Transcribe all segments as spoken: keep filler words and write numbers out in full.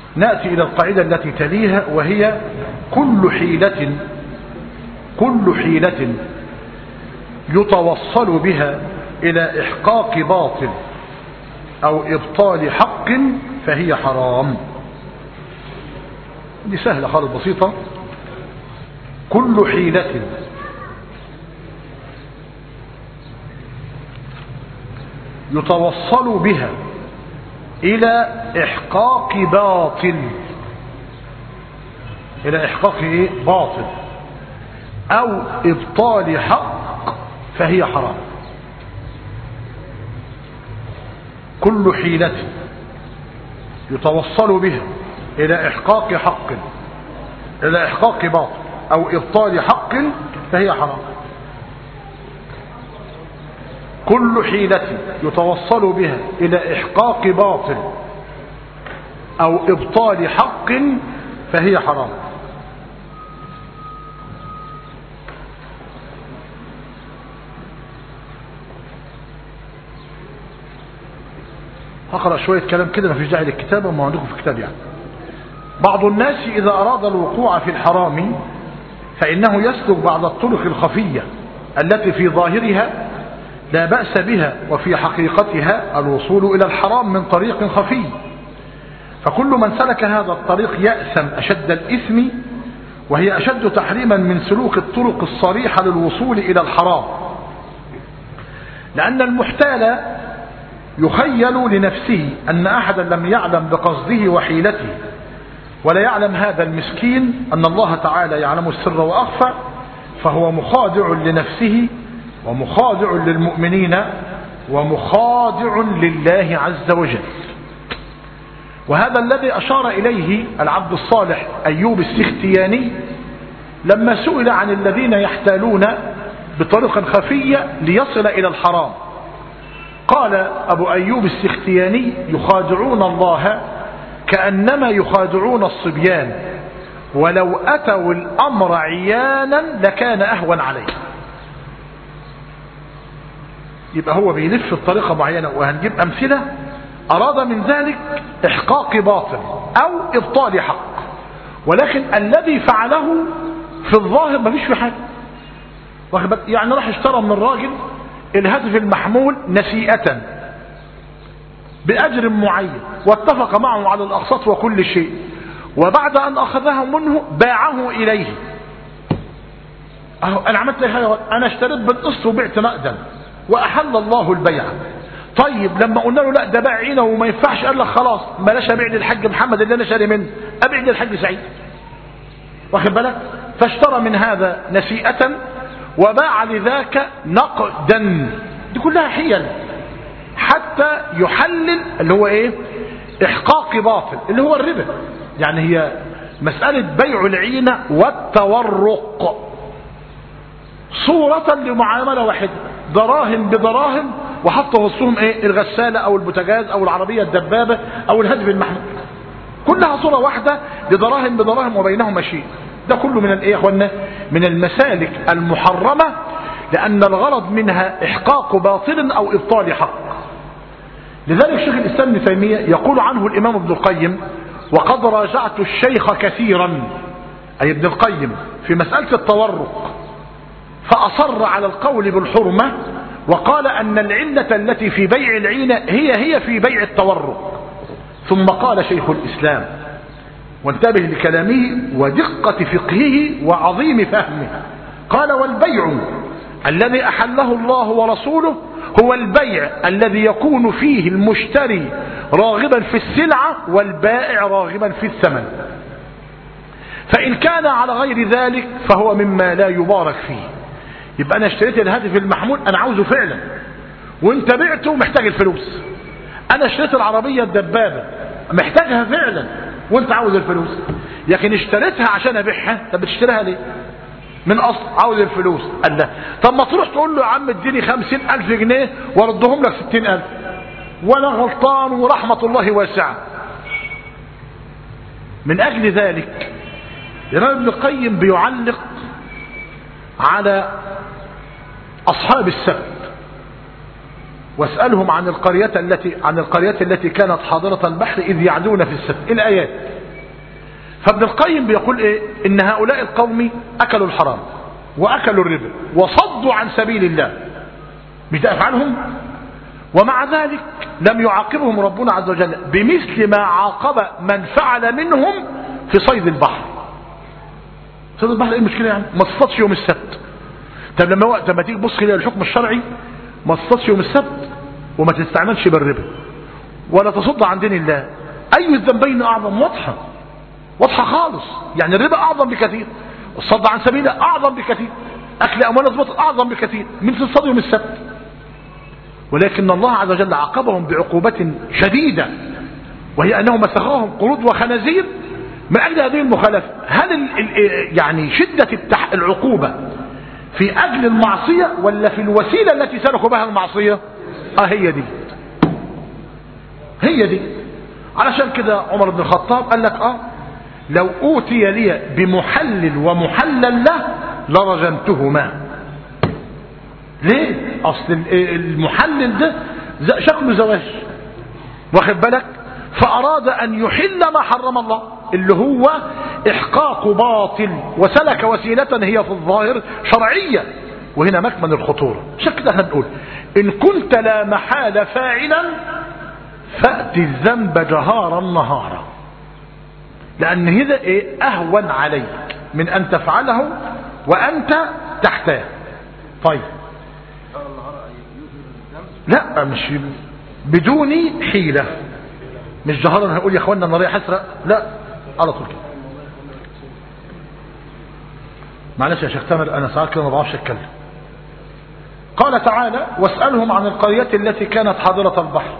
نأتي إلى القاعدة التي تليها، وهي كل حيلة كل حيلة يتوصل بها إلى إحقاق باطل أو إبطال حق فهي حرام. دي سهلة خالص بسيطة. كل حيلة يتوصل بها إلى إحقاق باطل إلى إحقاق إيه؟ باطل أو إبطال حق فهي حرام. كل حيلة يتوصل بها إلى إحقاق حق إلى إحقاق باطل أو إبطال حق فهي حرام. كل حيلة يتوصل بها إلى إحقاق باطل أو إبطال حق فهي حرام. هقرأ شوية كلام كده، ما فيش داعي للكتابة، ما عندكم في الكتاب يعني. بعض الناس إذا أراد الوقوع في الحرام فإنه يسلك بعض الطرق الخفية التي في ظاهرها لا بأس بها، وفي حقيقتها الوصول إلى الحرام من طريق خفي. فكل من سلك هذا الطريق يأثم أشد الإثم، وهي أشد تحريما من سلوك الطرق الصريحة للوصول إلى الحرام، لأن المحتال يخيل لنفسه أن أحدا لم يعلم بقصده وحيلته، ولا يعلم هذا المسكين أن الله تعالى يعلم السر وأخفى، فهو مخادع لنفسه ومخادع للمؤمنين ومخادع لله عز وجل. وهذا الذي أشار إليه العبد الصالح أيوب السختياني لما سئل عن الذين يحتالون بطريقة خفية ليصل إلى الحرام. قال أبو أيوب السختياني: يخادعون الله كأنما يخادعون الصبيان، ولو أتوا الأمر عيانا لكان أهون عليه. يبقى هو بيلف بطريقة معينة، وهنجيب أمثلة. أراد من ذلك إحقاق باطل أو إبطال حق، ولكن الذي فعله في الظاهر ما فيش في حاجة. يعني راح اشترى من الراجل الهاتف المحمول نسيئة بأجر معين، واتفق معه على الأقساط وكل شيء، وبعد أن أخذها منه باعه إليه. أهو أنا عملت لي حاجة، أنا اشتريت بالقسط وبعت نقدا وأحل الله البيع. طيب لما قلنا له لا ده باع عينه وما ينفعش، قال لك خلاص بلاش ابيع للحاج محمد اللي انا شاري منه، ابيع للحاج سعيد. واخد بالك؟ فاشترى من هذا نسيئة وباع لذاك نقدا. دي كلها حيل حتى يحلل اللي هو ايه؟ احقاق باطل اللي هو الربا. يعني هي مسألة بيع العينة والتورق صورة لمعاملة واحدة، دراهم بدراهم، وحطوا وسطهم ايه؟ الغسالة او البوتاجاز او العربية الدبابة او الهاتف المحمول، كلها صورة واحدة لدراهم بدراهم وبينهما شيء. ده كله من الايه يا اخوانا؟ من المسالك المحرمة، لان الغرض منها احقاق باطل او ابطال حق. لذلك شيخ الاسلام ابن تيمية يقول عنه الامام ابن القيم: وقد راجعت الشيخ كثيرا، اي ابن القيم، في مسألة التورق، فأصر على القول بالحرمة، وقال أن العلة التي في بيع العينة هي هي في بيع التورق. ثم قال شيخ الإسلام، وانتبه لكلامه ودقة فقهه وعظيم فهمه، قال: والبيع الذي أحله الله ورسوله هو البيع الذي يكون فيه المشتري راغبا في السلعة والبائع راغبا في الثمن، فإن كان على غير ذلك فهو مما لا يبارك فيه. يبقى أنا اشتريت الهاتف المحمول أنا عاوزه فعلا، وانت بعته محتاج الفلوس. أنا اشتريت العربية الدبابة محتاجها فعلا وانت عاوز الفلوس، لكن اشتريتها عشان أبيعها. طب بتشتريها ليه؟ من أصل عاوز الفلوس. قال لا، طب ما تروح تقول له يا عم اديني خمسين ألف جنيه وردهم لك ستين ألف، وأنا غلطان ورحمة الله واسعة. من أجل ذلك الإمام ابن القيم بيعلق على أصحاب السبت واسألهم عن القرية التي عن القرية التي كانت حاضرة البحر إذ يعدون في السبت. الآيات فابن القيم بيقول ايه؟ ان هؤلاء القوم اكلوا الحرام واكلوا الربا وصدوا عن سبيل الله، مش ده افعالهم؟ ومع ذلك لم يعاقبهم ربنا عز وجل بمثل ما عاقب من فعل منهم في صيد البحر. صيد البحر ايه المشكله يعني؟ ما تصطادش يوم السبت. طب لما وقت لما تيجي تبص كده الحكم الشرعي، ما تصطادش يوم السبت وما تستعملش بالربا ولا تصد عن دين الله، اي الذنبين اعظم؟ واضحه واضحه خالص. يعني الربا اعظم بكثير، الصد عن سبيله اعظم بكثير، اكل اموال الزبط اعظم بكثير من تصطاد يوم السبت. ولكن الله عز وجل عاقبهم بعقوبة شديدة، وهي أنه مسخهم قرود وخنازير من أجل هذه المخالفة. هل ال ال يعني شدة التح العقوبة في أجل المعصية ولا في الوسيلة التي سلكوا بها المعصية؟ آه هي دي هي دي علشان كده عمر بن الخطاب قال لك آه لو أوتي لي بمحلل ومحلل له لرجمتهما. ليه؟ اصل المحلل ده شكله زواج، واخد بالك؟ فاراد ان يحل ما حرم الله اللي هو احقاق باطل، وسلك وسيلة هي في الظاهر شرعية، وهنا مكمن الخطورة. عشان كده احنا بنقول ان كنت لا محال فاعلا فأت الذنب جهارا نهارا، لان هذا ايه؟ اهون عليك من ان تفعله وانت تحتاه. طيب لا، مش بدون حيلة، مش جهارا هقول يا اخوانا انا رايح اسرق، لا على طول كده. معلش يا شيخ تامر انا ساعات كده ما بعرفش اتكلم. قال تعالى واسألهم عن القرية التي كانت حاضرة البحر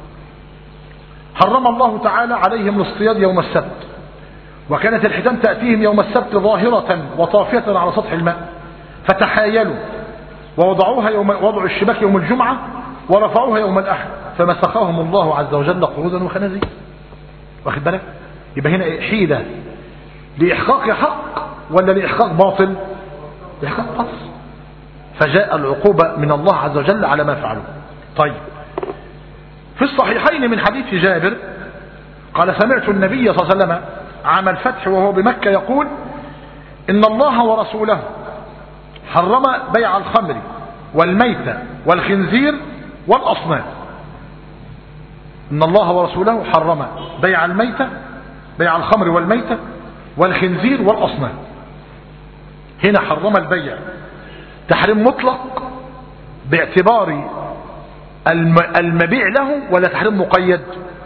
حرم الله تعالى عليهم الاصطياد يوم السبت، وكانت الحيتان تأتيهم يوم السبت ظاهرة وطافية على سطح الماء، فتحايلوا ووضعوها يوم وضعوا الشباك يوم الجمعة ورفعوها يوم الأحد، فمسخهم الله عز وجل قرودا وخنازير. واخد بالك؟ يبقى هنا حيلة لإحقاق حق ولا لإحقاق باطل؟ لإحقاق باطل. فجاء العقوبة من الله عز وجل على ما فعلوا. طيب في الصحيحين من حديث جابر قال سمعت النبي صلى الله عليه وسلم عام الفتح وهو بمكة يقول إن الله ورسوله حرم بيع الخمر والميتة والخنزير والأصنام. إن الله ورسوله حرم بيع الميتة بيع الخمر والميتة والخنزير والأصنام. هنا حرم البيع تحريم مطلق باعتبار المبيع له ولا تحريم مقيد؟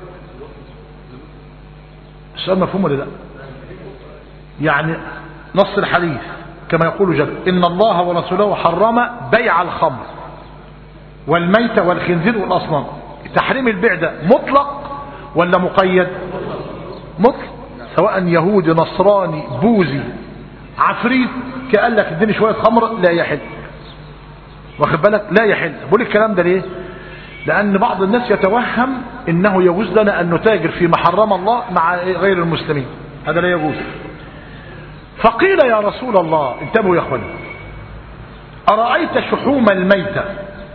السؤال مفهوم ولا لا؟ يعني نص الحديث كما يقول جابر إن الله ورسوله حرم بيع الخمر والميتة والخنزير والأصنام. تحريم البيع ده مطلق ولا مقيد؟ مطلق، سواء يهودي نصراني بوذي عفريت قال لك اديني شوية خمر لا يحل. واخد بالك؟ لا يحل. بقول الكلام ده ليه؟ لأن بعض الناس يتوهم إنه يجوز لنا أن نتاجر فيما حرم الله مع غير المسلمين، هذا لا يجوز. فقيل يا رسول الله انتبهوا يا اخواني، أرأيت شحوم الميتة،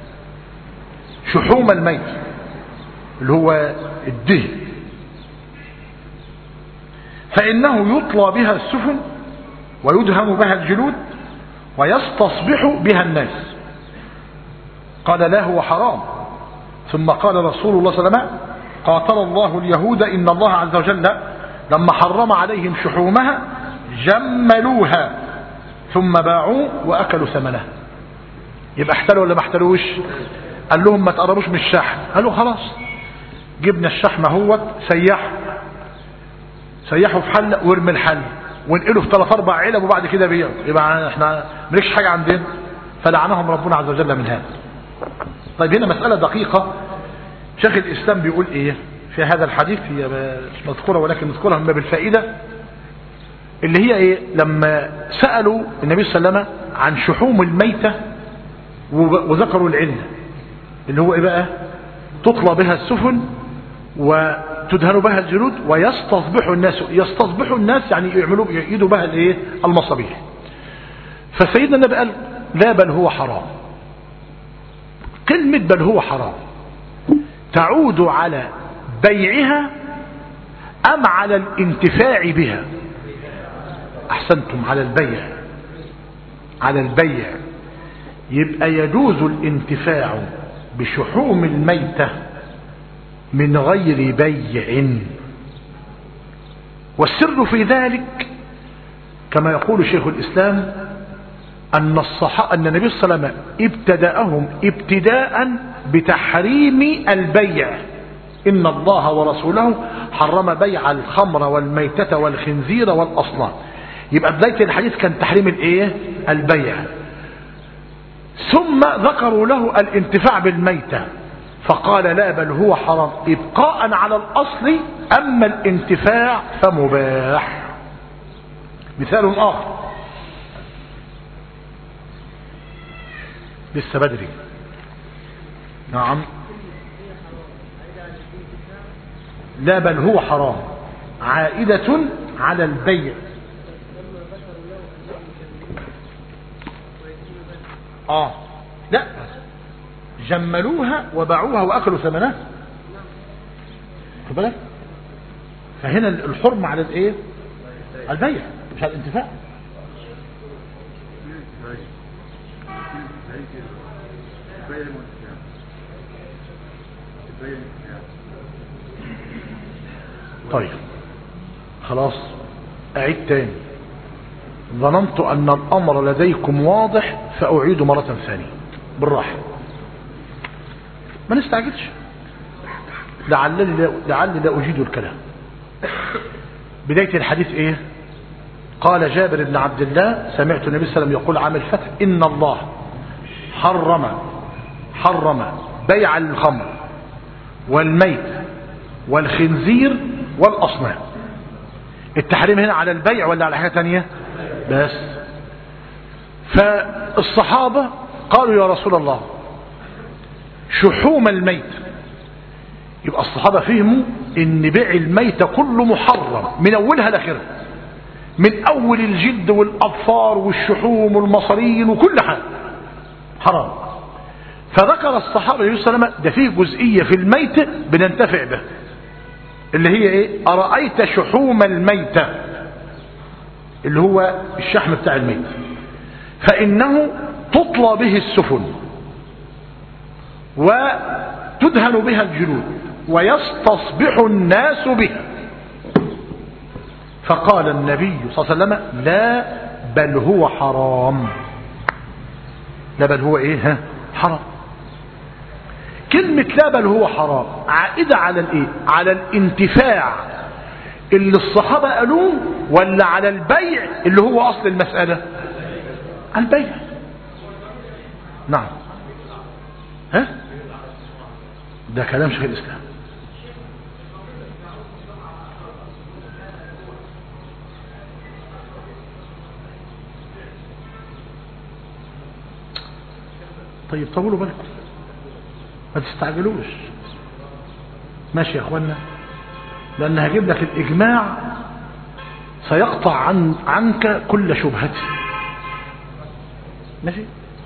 شحوم الميتة اللي هو الدهن، فإنه يطلى بها السفن ويدهم بها الجلود ويستصبح بها الناس. قال لا هو حرام. ثم قال رسول الله صلى الله عليه وسلم قاتل الله اليهود إن الله عز وجل لما حرم عليهم شحومها جملوها ثم باعوا وأكلوا ثمنها. يبقى احتلوا ولا ما احتلوش؟ قال لهم ما تقربوش من الشحم، قالوا خلاص جبنا الشحم اهوت سيحوا سيحوا في حل وارمي الحل وانقلوا في ثلاث اربع علب وبعد كده بيعوا، يبقى احنا مالكش حاجه عندنا. فلعنهم ربنا عز وجل من هذا. طيب هنا مساله دقيقه شيخ الاسلام بيقول ايه في هذا الحديث، هي مش مذكوره ولكن نذكرها من باب الفائده، اللي هي ايه؟ لما سالوا النبي صلى الله عليه وسلم عن شحوم الميته وذكروا العله اللي هو ايه بقى؟ تطلى بها السفن وتدهن بها الجلود ويستصبح الناس. يستصبح الناس يعني يعملوا يعيدوا بها الايه؟ المصابيح. فسيدنا النبي قال لا بل هو حرام. كلمة بل هو حرام تعود على بيعها أم على الانتفاع بها؟ أحسنتم، على البيع، على البيع. يبقى يجوز الانتفاع بشحوم الميتة من غير بيع، والسر في ذلك كما يقول شيخ الإسلام أن الصحابة أن النبي صلى الله عليه وسلم ابتدأهم ابتداء بتحريم البيع. إن الله ورسوله حرم بيع الخمر والميتة والخنزير والأصنام. يبقى بداية الحديث كان تحريم الايه؟ البيع. ثم ذكروا له الانتفاع بالميتة فقال لا بل هو حرام ابقاء على الأصل، أما الانتفاع فمباح. مثال آخر لسه بدري. نعم. لا بل هو حرام عائدة على البيع. اه لا، جملوها وباعوها واكلوا ثمنها. خد بالك، فهنا الحرم على الايه؟ البيع مش على الانتفاع. طيب خلاص اعيد تاني. ظننت ان الامر لديكم واضح فاعيد مرة ثانية بالراحة، ما نستعجلش، لعلي لا, لعلي لا اجيد الكلام. بداية الحديث ايه؟ قال جابر بن عبد الله سمعت النبي صلى الله عليه وسلم يقول عام الفتح ان الله حرم حرم بيع الخمر والميت والخنزير والاصنام. التحريم هنا على البيع ولا على حاجة تانية؟ بس. فالصحابة قالوا يا رسول الله شحوم الميت. يبقى الصحابة فهموا ان بيع الميت كله محرم من اولها لاخرها، من اول الجلد والاظفار والشحوم والمصارين وكل حاجة حرام. فذكر الصحابة عليه السلام ده فيه جزئية في الميت بننتفع به، اللي هي ايه؟ أرأيت شحوم الميتة، اللي هو الشحم بتاع الميت، فإنه تطلى به السفن وتدهن بها الجلود ويستصبح الناس بها. فقال النبي صلى الله عليه وسلم لا بل هو حرام. لا بل هو ايه؟ ها؟ حرام. كلمة لا بل هو حرام عائدة على الايه؟ على الانتفاع اللي الصحابة قالوه، ولا على البيع اللي هو اصل المسألة؟ البيع. نعم. ها؟ ده كلام شيخ الاسلام. طيب طولوا بالكم، ما تستعجلوش. ماشي يا اخوانا، لان هجيب لك الاجماع سيقطع عن عنك كل شبهة. ماشي.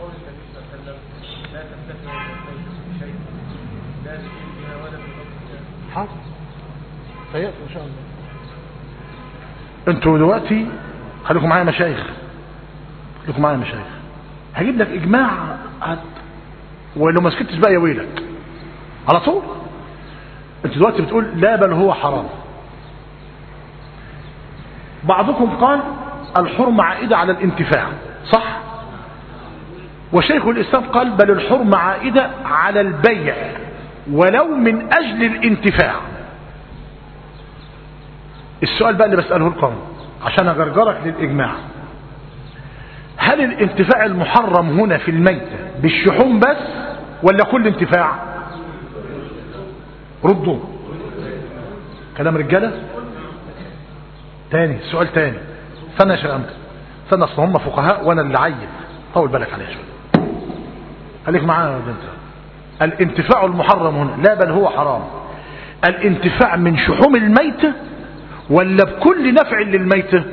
حاضر سيأتي ان شاء الله. انتوا دلوقتي خليكم معايا مشايخ، خليكم معايا مشايخ. هجيب لك اجماع هت... ولو ما سكتش بقى يا ويلك على طول. انت دلوقتي بتقول لا بل هو حرام. بعضكم قال الحرمة عائدة على الانتفاع، صح؟ وشيخ الإسلام قال بل الحرمة عائدة على البيع ولو من أجل الانتفاع. السؤال بقى اللي بسأله لكم عشان أجرجرك للإجماع، هل الانتفاع المحرم هنا في الميتة بالشحوم بس ولا كل انتفاع؟ ردوا كلام رجالة. تاني سؤال تاني. استنى يا شيخ أمجد، استنى، اصل هم فقهاء وانا اللي عيل، طول بالك عليها شويه. خليك معايا يا بنت. الانتفاع المحرم هنا لا بل هو حرام، الانتفاع من شحوم الميتة ولا بكل نفع للميتة؟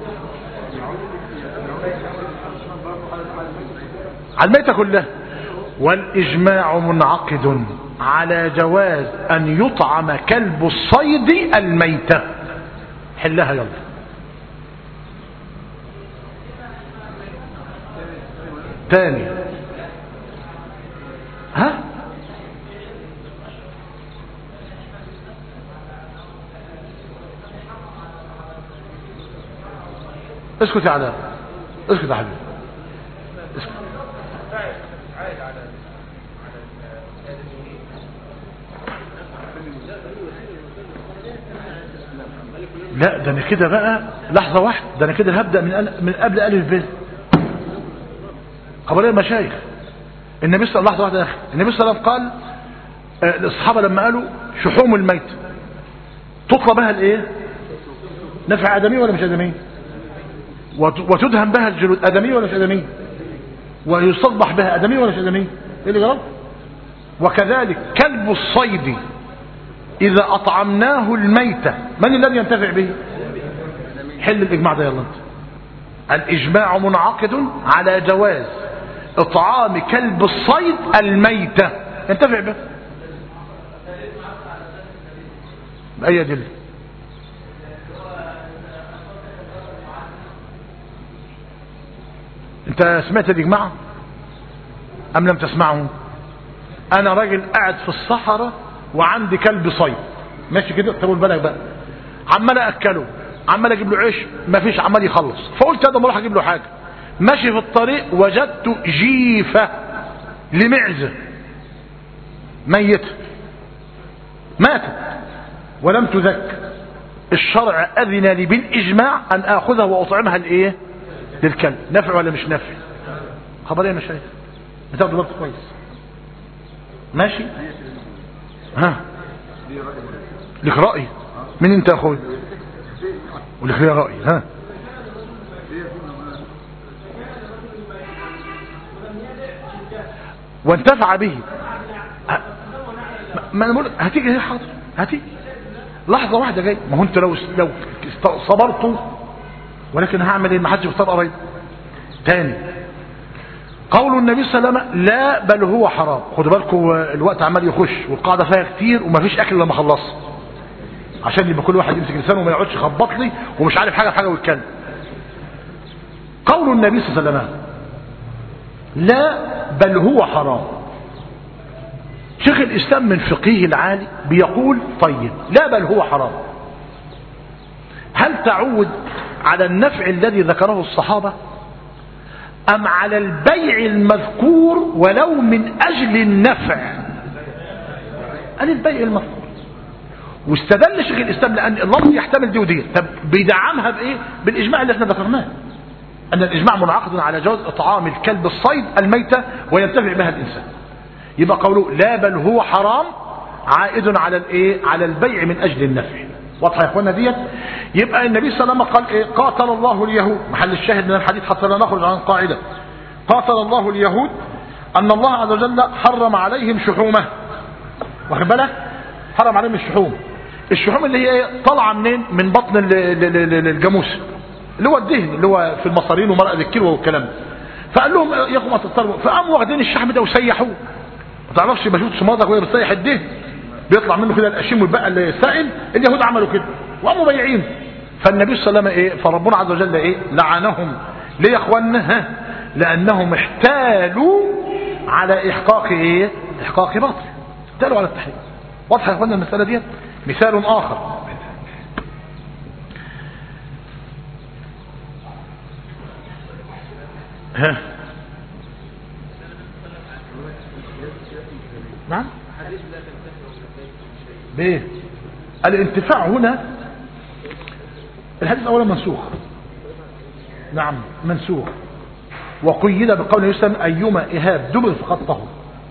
على الميتة كلها. والإجماع منعقد على جواز أن يطعم كلب الصيد الميتة. حلها يلا. تاني ها اسكت يا علاء، اسكت يا حبيبي، اسكت. لا ده انا كده بقى لحظة واحدة، ده انا كده هبدأ من من قبل ألف ب. خبرية المشايخ النبي صلى الله عليه وسلم، النبي صلى الله عليه وسلم قال الصحابة لما قالوا شحوم الميت تطلب بها الايه؟ نفع آدمي ولا مش آدمي؟ وتدهن بها الجلود آدمي ولا مش آدمي؟ ويصبح بها آدمي ولا مش آدمي؟ ايه اللي جرب؟ وكذلك كلب الصيد إذا أطعمناه الميتة من الذي ينتفع به؟ حل الإجماع ده يلا انت. الإجماع منعقد على جواز إطعام كلب الصيد الميتة ينتفع به. بأي دل؟ انت سمعت الإجماع أم لم تسمعه؟ أنا راجل قاعد في الصحراء وعندي كلب صيد ماشي كده، طول بالك بقى، عمال اكله، عمال اجيب له عيش مفيش، عمال يخلص، فقلت هذا ما اروح اجيب له حاجه. ماشي في الطريق وجدت جيفه لمعزه ميته ماتت ولم تذك. الشرع اذن لي بالاجماع ان اخذها واطعمها لايه؟ للكلب. نفع ولا مش نفع؟ خبريه مش شايف بتاخدوا بالك كويس ماشي. ها لك رأي؟ من انت يا اخوي؟ ولك لي رأي. ها وانتفع به. ما انا بقول هتيجي هي حاضر، هتيجي لحظة واحدة جاي. ما هو انت لو لو صبرتوا، ولكن هعمل ايه؟ ما حدش يختار قريب. تاني قول النبي صلى الله عليه وسلم لا بل هو حرام. خدوا بالكم الوقت عمال يخش والقاعده فيها كتير ومفيش اكل لما اخلص، عشان يبقى كل واحد يمسك لسانه وما يقعدش يخبط لي ومش عارف حاجه بحاجه ويتكلم. قول النبي صلى الله عليه وسلم لا بل هو حرام. شيخ الاسلام من فقهه العالي بيقول طيب لا بل هو حرام، هل تعود على النفع الذي ذكره الصحابه أم على البيع المذكور ولو من أجل النفع؟ قال البيع المذكور. واستدل شيخ الإسلام لأن اللفظ يحتمل دي ودي. طب بيدعمها بإيه؟ بالإجماع اللي احنا ذكرناه، أن الإجماع منعقد على جواز إطعام الكلب الصيد الميتة وينتفع بها الإنسان. يبقى قوله لا بل هو حرام عائد على الإيه؟ على البيع من أجل النفع. واضحه يا اخوانا ديت؟ يبقى النبي صلى الله عليه وسلم قال ايه؟ قاتل الله اليهود، محل الشاهد من الحديث حتى لا نخرج عن قاعده. قاتل الله اليهود ان الله عز وجل حرم عليهم شحومه. واخد بالك؟ حرم عليهم الشحوم. الشحوم اللي هي ايه؟ طالعه منين؟ من بطن الجاموس اللي هو الدهن اللي هو في المصارين ومرقد الكيلو والكلام ده. فقال لهم يا اخو ما تضطروا، فقاموا واخدين الشحم ده وسيحوه. ما تعرفش بشوف سماطك وهي بتسيح الدهن بيطلع منه كده الاشيم والبقى السائل. اليهود عملوا كده وقاموا بايعين. فالنبي صلى الله عليه وسلم ايه؟ فربنا عز وجل ايه؟ لعنهم. ليه يا اخوانا؟ لانهم احتالوا على احقاق ايه؟ احقاق باطل، احتالوا على التحريم. واضحه يا اخوانا المساله دي؟ مثال اخر ها نعم بايه؟ الانتفاع هنا الحديث اولا منسوخ. نعم منسوخ، وقيد بقول يسلم ايما اهاب دبر فقد طهر.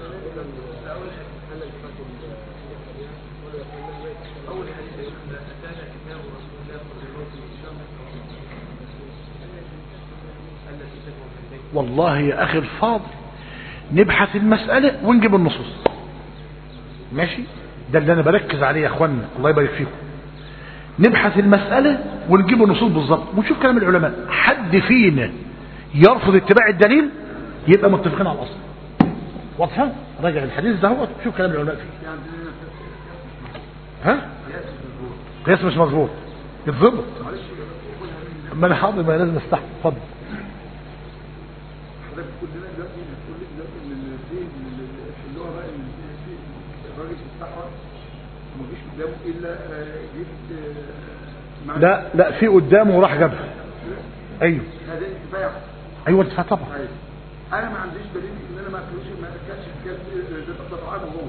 والله يا اخي الفاضل نبحث المسألة ونجيب النصوص ماشي. ده اللي انا بركز عليه يا اخوانا، الله يبارك فيكم. نبحث المسألة ونجيب النصوص بالظبط ونشوف كلام العلماء. حد فينا يرفض اتباع الدليل يبقى متفقين على الاصل. واضحه؟ راجع الحديث ده هو شوف كلام العلماء فيه. ها قياس مش مظبوط يتظبط. ما انا حاضر ما لازم استحمل. اتفضل. حضرتك كل ده دلوقتي بتقول لي دلوقتي ان الدين اللي هو بقى الراجل بتاعها مفيش قدامه الا جبت. لا لا في قدامه وراح جابها. ايوه هذا انتفاع. ايوه انتفاع طبعا. أيوة. انا ما عنديش دليل ان انا ما اكلوش ما اكلش الكلب ده طعامه هو.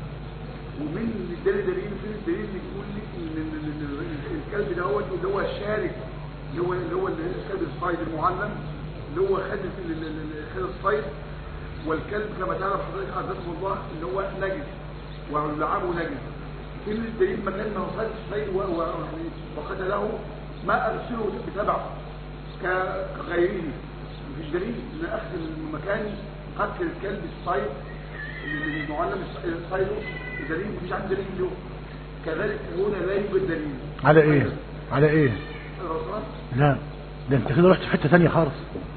ومن الدليل دليل في الدليل اللي يقول لي ان الكلب ده هو اللي هو الشارك اللي هو اللي هو الكلب الصيد المعلم اللي هو خد خد الصيد. والكلب كما تعرف حضرتك عزكم الله اللي هو نجس ولعابه نجس. ان الدليل مكان ما وصلش الصيد وقتله ما ارسله بتبعه كغيره. مفيش دليل ان اخذ مكان قتل الكلب الصيد المعلم الصيد دليل. مفيش عندي دليل له. كذلك هنا لا يوجد دليل. على ايه على ايه الرسول لا ده انت كده رحت في حته ثانيه خالص.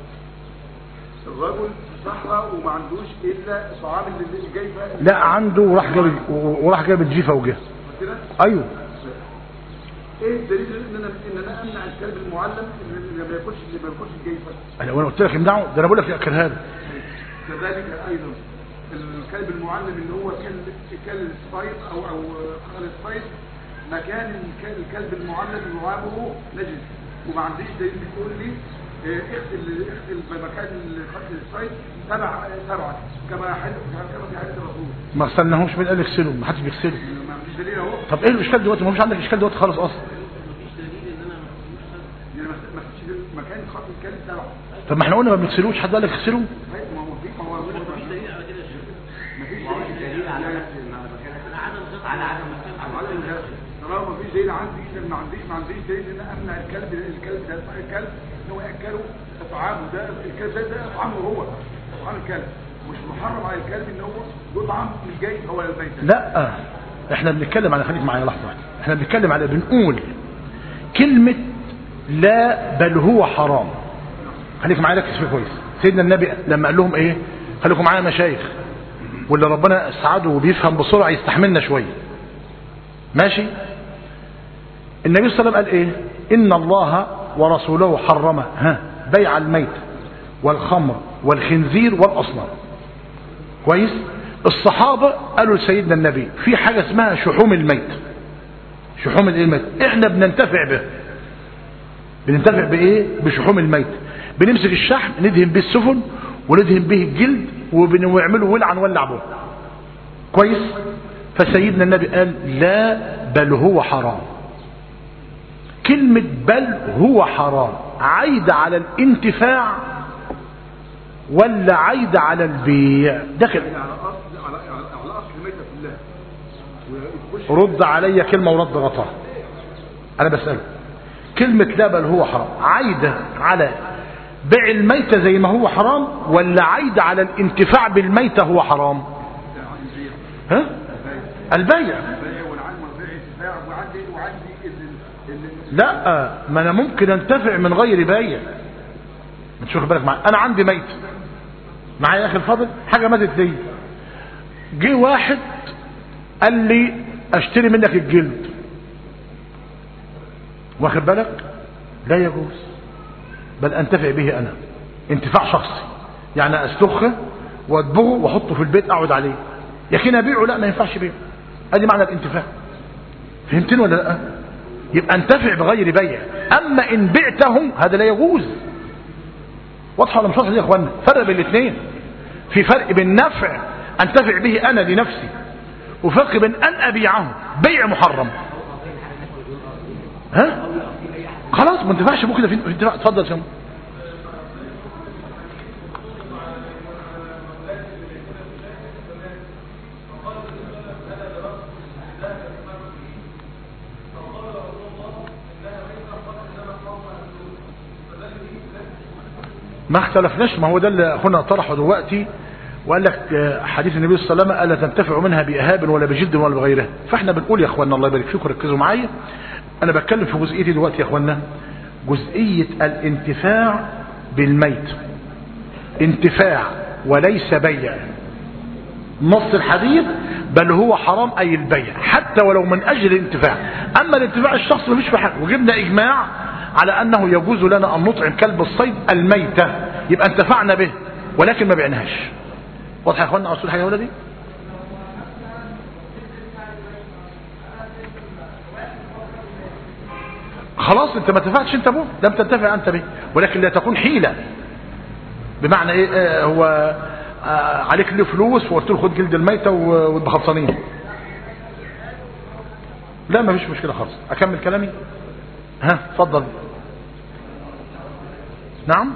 الرجل في الصحراء وما عندوش الا طعام اللي جايبه. لا عنده وراح جاب وراح جاب الجيفه وجه كده. ايوه. ايه الدليل ان انا ان انا امنع الكلب المعلم اللي ما ياكلش اللي ما ياكلش الجيفه؟ انا وانا قلت لك امنعه ده انا بقول لك اكلها له. كذلك ايضا الكلب المعلم اللي هو كلب كلب الصيد او او خال الصيد مكان الكلب المعلم لعابه نجس وما عنديش دليل بتقول لي اغسل اغسل مكان قتل الصيد سبع سبعه كما حدث كما في حديث الرسول. ما غسلناهوش من قال اغسله ما حدش بيغسله. ما عنديش دليل اهو. طب ايه الاشكال دلوقتي؟ ما فيش عندك اشكال دلوقتي خالص اصلا. مفيش دليل ان انا يعني ما فيش مكان قتل الكلب سبعه. طب ما احنا قلنا ما بنغسلوش. حد قال لك اغسله؟ ما هو في ما هو مفيش دليل على كده. مفيش دليل على عدم على عدم عدم طالما ما فيش دليل عندي ما عنديش ما عنديش دليل ان انا امنع الكلب الكلب ده الكلب ان هو ياكله طعامه ده الكلب ده ده طعامه هو طعام الكلب مش محرم على الكلب ان هو يطعم مش جاي هو البيت. لا احنا بنتكلم على خليك معايا لحظه. احنا بنتكلم على بنقول كلمه لا بل هو حرام. خليك معايا ركز فيه كويس. سيدنا النبي لما قال لهم ايه خليكم معايا مشايخ واللي ربنا اسعده وبيفهم بسرعه يستحملنا شويه ماشي. النبي صلى الله عليه وسلم قال ايه ان الله ورسوله حرم ها بيع الميت والخمر والخنزير والاصنام. كويس. الصحابه قالوا لسيدنا النبي في حاجه اسمها شحوم الميت. شحوم الميت احنا بننتفع به. بننتفع بايه؟ بشحوم الميت. بنمسك الشحم ندهن به السفن وندهن به الجلد وبنعمله ولعا نولع به. كويس. فسيدنا النبي قال لا بل هو حرام. كلمة بل هو حرام عايدة على الانتفاع ولا عايدة على البيع؟ داخل على اصل على على اصل الميته كلها. رد علي كلمة ورد غطاء. انا بسأله كلمة لا بل هو حرام عايدة على بيع الميتة زي ما هو حرام ولا عايدة على الانتفاع بالميتة هو حرام؟ ها؟ البيع. لا ما انا ممكن انتفع من غير بيع. مش واخد بالك معايا؟ انا عندي ميت معايا يا اخي الفاضل حاجه ماتت لي. جه واحد قال لي اشتري منك الجلد. واخد بالك؟ لا يجوز بل انتفع به انا انتفاع شخصي. يعني استخه وادبغه واحطه في البيت اقعد عليه. لكن ابيعه لا ما ينفعش بيعه. ادي معنى الانتفاع. فهمتني ولا لا؟ يبقى انتفع بغير بيع. اما ان بعته هذا لا يجوز. واضحه ولا مش واضحه دي يا اخوانا؟ فرق بين الاثنين. في فرق بين نفع انتفع به انا لنفسي وفرق بين ان ابيعه بيع محرم. ها خلاص ما انتفعش بكده في انتفاع. اتفضل يا ما اختلفناش. ما هو ده اللي اخونا طرحه دلوقتي وقال لك حديث النبي صلى الله عليه وسلم الا تنتفع منها باهاب ولا بجلد ولا بغيرها. فاحنا بنقول يا اخوانا الله يبارك فيكم ركزوا معايا. انا بتكلم في جزئيتي دلوقتي يا اخوانا جزئيه الانتفاع بالميت. انتفاع وليس بيع. نص الحديث، بل هو حرام أي البيع حتى ولو من أجل الانتفاع. أما الانتفاع الشخص مفيش في حاجة. وجبنا إجماع على أنه يجوز لنا أن نطعم كلب الصيد الميتة، يبقى انتفعنا به ولكن ما بعناهاش. واضح يا أخوانا أصول حاجة يا ولدي؟ خلاص انت ما اتفقتش انت به، لم تنتفع انت به، ولكن لا تكون حيلة. بمعنى ايه؟ اه هو اه عليك له فلوس وقلت له خد جلد الميتة ويبقى خلصانين. لا ما فيش مشكلة خالص. اكمل كلامي؟ ها اتفضل. نعم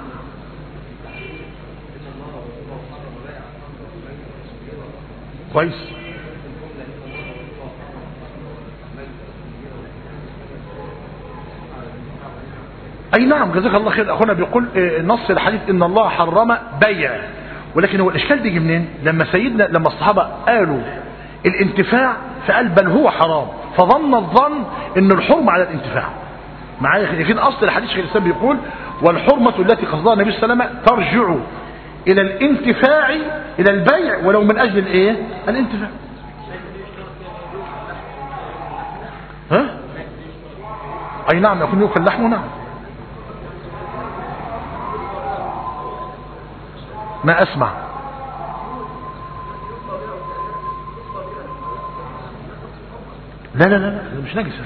كويس. اي نعم جزاك الله خير. اخونا بيقول نص الحديث ان الله حرم بيع، ولكن هو الاشكال دي منين؟ لما سيدنا لما الصحابه قالوا الانتفاع فقال بل هو حرام، فظن الظن ان الحرمه على الانتفاع. معايا؟ لكن اصل الحديث شيخ الاسلام بيقول والحرمه التي قصدها النبي صلى الله عليه وسلم ترجع الى الانتفاع الى البيع ولو من اجل الايه؟ الانتفاع. ها؟ اي نعم يكون يؤكل لحمه. نعم ما اسمع. لا لا لا لا مش نجسة.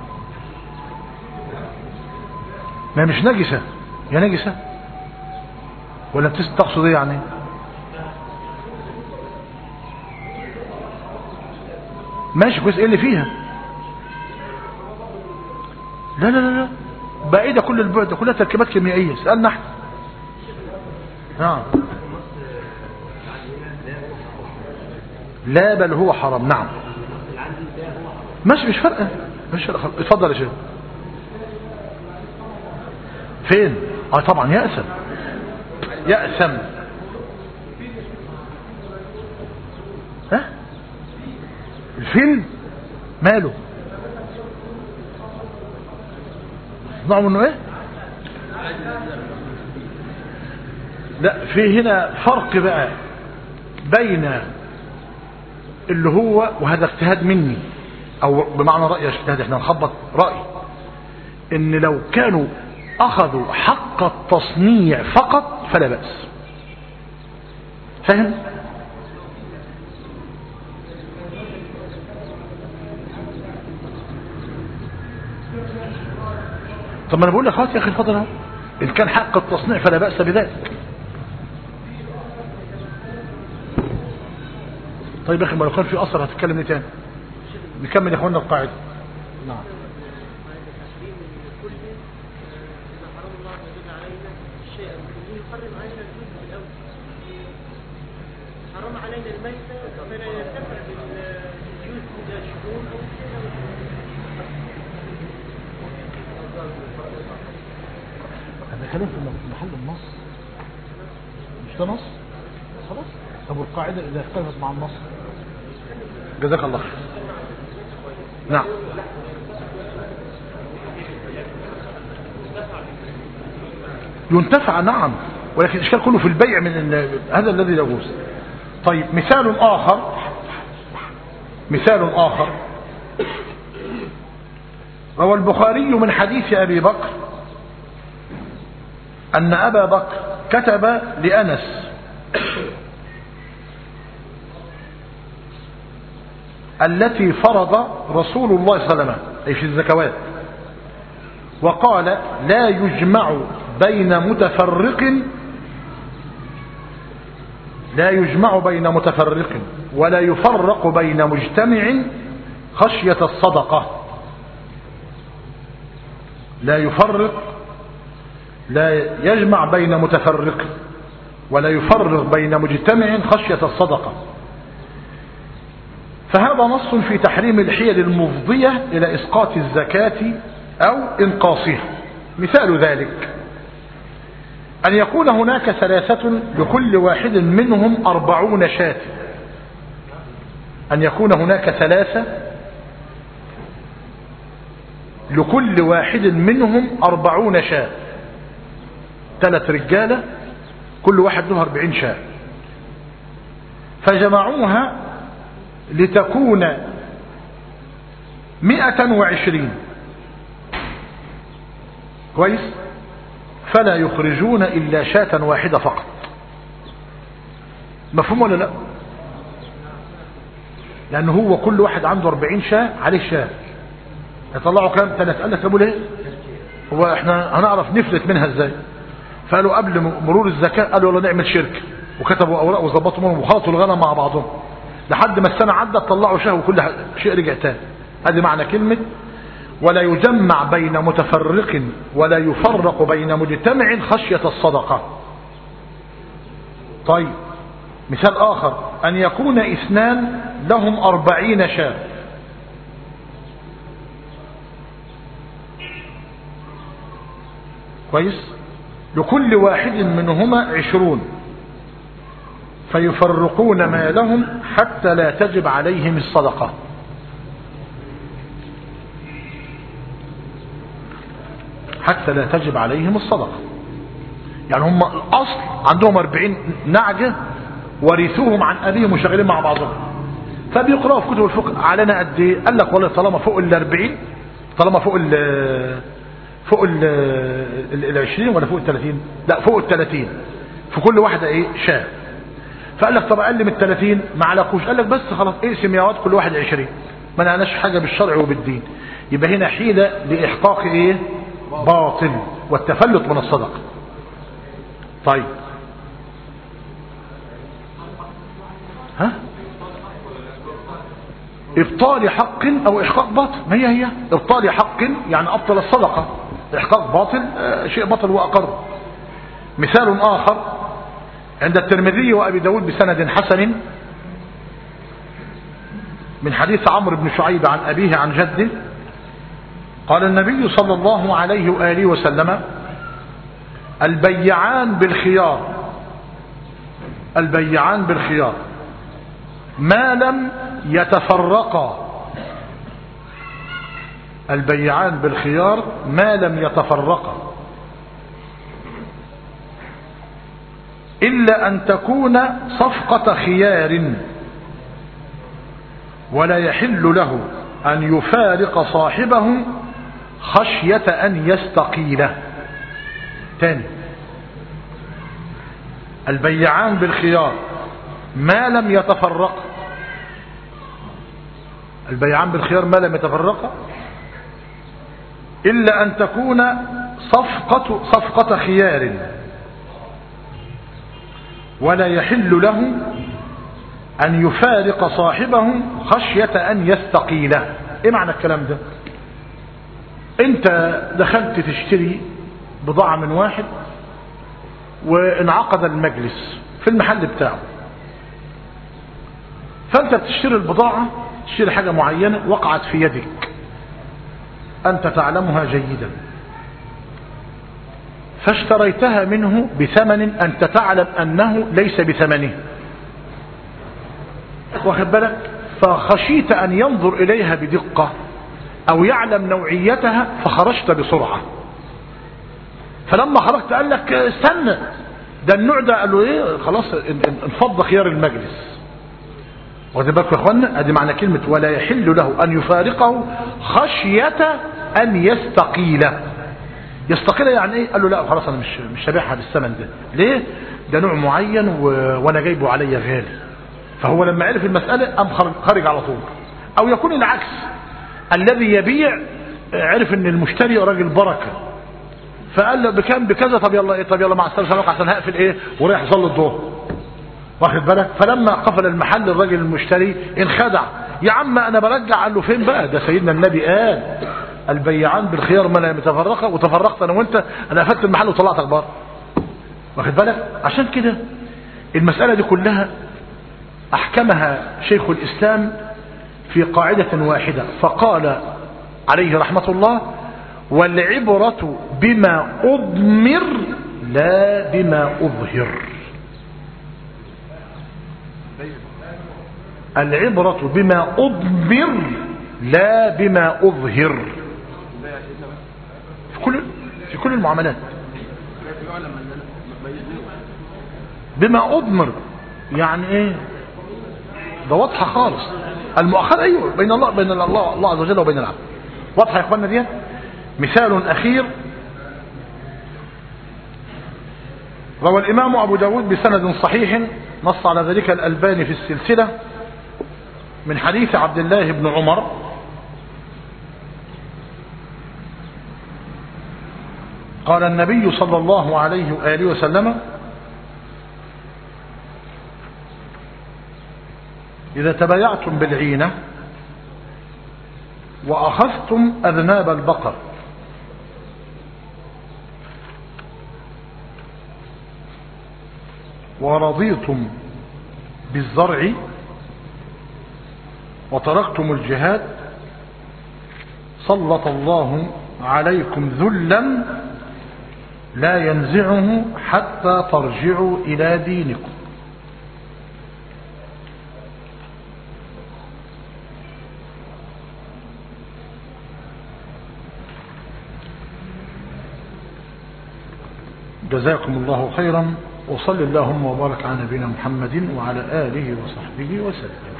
ما مش نجسة. يا نجسة ولا تقصد ايه يعني؟ ماشي كويس. ايه اللي فيها؟ لا لا لا لا بعيدة كل البعد، كلها تركيبات كيميائية. سألنا احنا. نعم لا بل هو حرام. نعم ماشي مش فرقة مش فرقة. اتفضل يا شيخ. فين؟ اه طبعا يأسم يأسم. ها الفيل ماله؟ نوع منه ايه؟ لا في هنا فرق بقى بين اللي هو، وهذا اجتهاد مني او بمعنى رأي اجتهاد، احنا نخبط رأي، ان لو كانوا اخذوا حق التصنيع فقط فلا بأس. فاهم؟ طب ما انا بقول لك خلاص يا اخي اتفضل اهو، ان كان حق التصنيع فلا بأس بذلك. طيب يا اخي ما لو كان في اثر هتتكلم ليه تاني؟ نكمل يا اخوانا القاعده. نعم حرام علينا الميتة فلا يرتفع بالجزء إلى شؤون أو هذا كلام في محل النص مش ده نص. خلاص طب القاعدة إذا اختلفت مع النص جزاك الله خير. نعم ينتفع. نعم ولكن الإشكال كله في البيع من هذا الذي يجوز. طيب مثال آخر مثال آخر روى البخاري من حديث أبي بكر أن أبا بكر كتب لأنس التي فرض رسول الله صلى الله عليه وسلم أي في الزكوات، وقال لا يجمع بين متفرق لا يجمع بين متفرق ولا يفرق بين مجتمع خشية الصدقة. لا يفرق لا يجمع بين متفرق ولا يفرق بين مجتمع خشية الصدقة. فهذا نص في تحريم الحيل المفضية إلى إسقاط الزكاة أو إنقاصها. مثال ذلك أن يكون هناك ثلاثة لكل واحد منهم أربعون شاة. أن يكون هناك ثلاثة لكل واحد منهم أربعون شاة. ثلاث رجالة كل واحد له أربعين شاة. فجمعوها لتكون مئة وعشرين. كويس. فلا يخرجون إلا شاة واحدة فقط. مفهوم ولا لا؟ لأن هو كل واحد عنده أربعين شاة عليه شاة، يطلعوا كام؟ ثلاثة. قال لك أبو ليه؟ هو احنا هنعرف نفلت منها ازاي؟ فقالوا قبل مرور الزكاة قالوا يلا نعمل شركة، وكتبوا أوراق وظبطوا منهم وخلطوا الغنم مع بعضهم لحد ما السنة عدت طلعوا شاه وكل شيء رجع تاني. هذه معنى كلمة ولا يجمع بين متفرق ولا يفرق بين مجتمع خشية الصدقة. طيب مثال آخر، أن يكون اثنان لهم أربعين شاة، كويس، لكل واحد منهما عشرون، فيفرقون ما لهم حتى لا تجب عليهم الصدقة. حتى لا تجب عليهم الصدقة. يعني هم الأصل عندهم أربعين نعجة ورثوهم عن أبيهم وشغالين مع بعضهم، فبيقرأوا في كتب الفقه علينا قد ايه؟ قال لك والله طالما فوق الأربعين، طالما فوق ال فوق العشرين ولا فوق الثلاثين؟ لا فوق الثلاثين، في كل واحدة ايه؟ شاه. فقال لك طب اقل من الثلاثين ما عليكوش، قال لك بس خلاص اقسم يا واد كل واحد عشرين، ما نعناش حاجة بالشرع وبالدين. يبقى هنا حيلة لإحقاق ايه؟ باطل والتفلت من الصدقة. طيب ها؟ ابطال حق او احقاق باطل، ما هي هي ابطال حق يعني ابطل الصدقة، احقاق باطل شيء باطل واقر. مثال اخر عند الترمذي وابي داود بسند حسن من حديث عمرو بن شعيب عن ابيه عن جده قال النبي صلى الله عليه وآله وسلم البيعان بالخيار، البيعان بالخيار ما لم يتفرقا، البيعان بالخيار ما لم يتفرقا إلا أن تكون صفقة خيار، ولا يحل له أن يفارق صاحبه خشية أن يستقيله. تاني، البيعان بالخيار ما لم يتفرق، البيعان بالخيار ما لم يتفرق إلا أن تكون صفقة صفقة خيار، ولا يحل له أن يفارق صاحبه خشية أن يستقيله. إيه معنى الكلام ده؟ أنت دخلت تشتري بضاعة من واحد وانعقد المجلس في المحل بتاعه، فأنت بتشتري البضاعة، تشتري حاجة معينة وقعت في يدك أنت تعلمها جيدا، فاشتريتها منه بثمن أنت تعلم أنه ليس بثمنه، واخد بالك؟ فخشيت أن ينظر إليها بدقة أو يعلم نوعيتها فخرجت بسرعة. فلما خرجت قال لك استنى ده النوع ده، قال له ايه؟ خلاص انفض خيار المجلس. واخد بالك يا اخوانا؟ ادي معنى كلمة ولا يحل له أن يفارقه خشية أن يستقيله. يستقيل يعني ايه؟ قال له لا خلاص انا مش مش هبيعها بالثمن ده. ليه؟ ده نوع معين و... وانا جايبه عليا غالي. فهو لما عرف المسألة قام خارج على طول. او يكون العكس، الذي يبيع عرف ان المشتري راجل بركة فقال له بكام؟ بكذا. طب يلا ايه؟ طب يلا مع السلامة عشان هقفل ايه ورايح صلي الظهر، واخد بالك؟ فلما قفل المحل الراجل المشتري انخدع، يا عم انا برجع. قال له فين بقى؟ ده سيدنا النبي قال البيعان بالخيار ما لا يتفرقا، وتفرقت انا وانت، انا قفلت المحل وطلعتك بره، واخد بالك؟ عشان كده المسألة دي كلها احكمها شيخ الاسلام في قاعدة واحدة، فقال عليه رحمة الله والعبرة بما أضمر لا بما أظهر. العبرة بما أضمر لا بما أظهر في كل في كل المعاملات. بما أضمر يعني ايه؟ ده واضحة خالص. المؤاخذة أيوه بين الله بين الله الله عز وجل وبين العبد. واضحة يا إخواننا دي. مثال أخير، روى الإمام أبو داود بسند صحيح نص على ذلك الألباني في السلسلة من حديث عبد الله بن عمر قال النبي صلى الله عليه وآله وسلم: إذا تبايعتم بالعينة وأخذتم أذناب البقر ورضيتم بالزرع وتركتم الجهاد سلط الله عليكم ذلا لا ينزعه حتى ترجعوا إلى دينكم. جزاكم الله خيرا، وصل اللهم وبارك على نبينا محمد وعلى آله وصحبه وسلم.